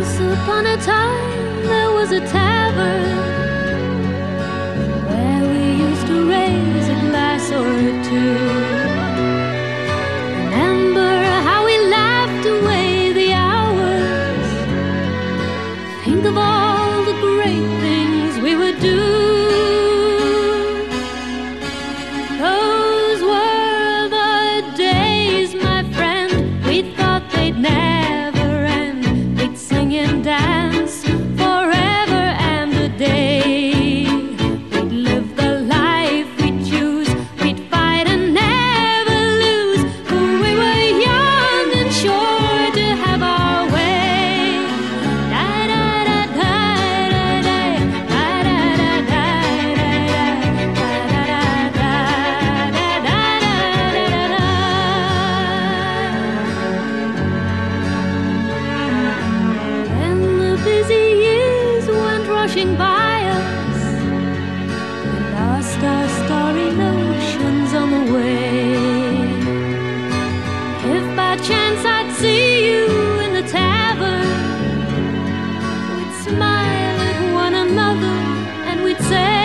upon a time there was a tavern where we used to raise a glass or two. Remember how we laughed away the hours. Think of all the great things we would do. Those were the days, my friend, we thought they'd never end. We'd sing and dance forever and a day. We'd live the life we'd choose. We'd fight and never lose. For we were young and sure to have our way. Then the busy years went rushing by us. We lost our starry notions on the way. If by chance I'd see you in the tavern, we'd smile at one another and we'd say,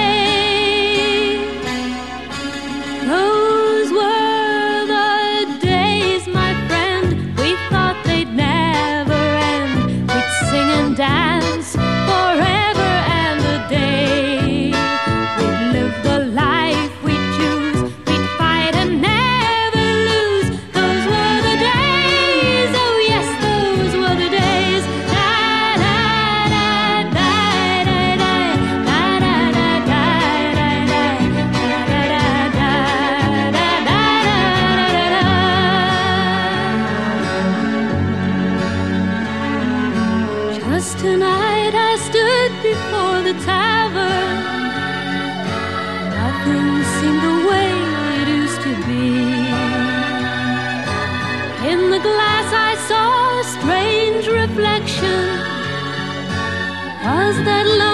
those were the days, my friend, we thought they'd never end. We'd sing and dance forever and a day. We'd live the life we'd choose. We'd fight and never lose. Those were the days, oh yes, those were the days. Just tonight I stood before the tavern. Nothing seemed the way it used to be. In the glass I saw a strange reflection. Was that love?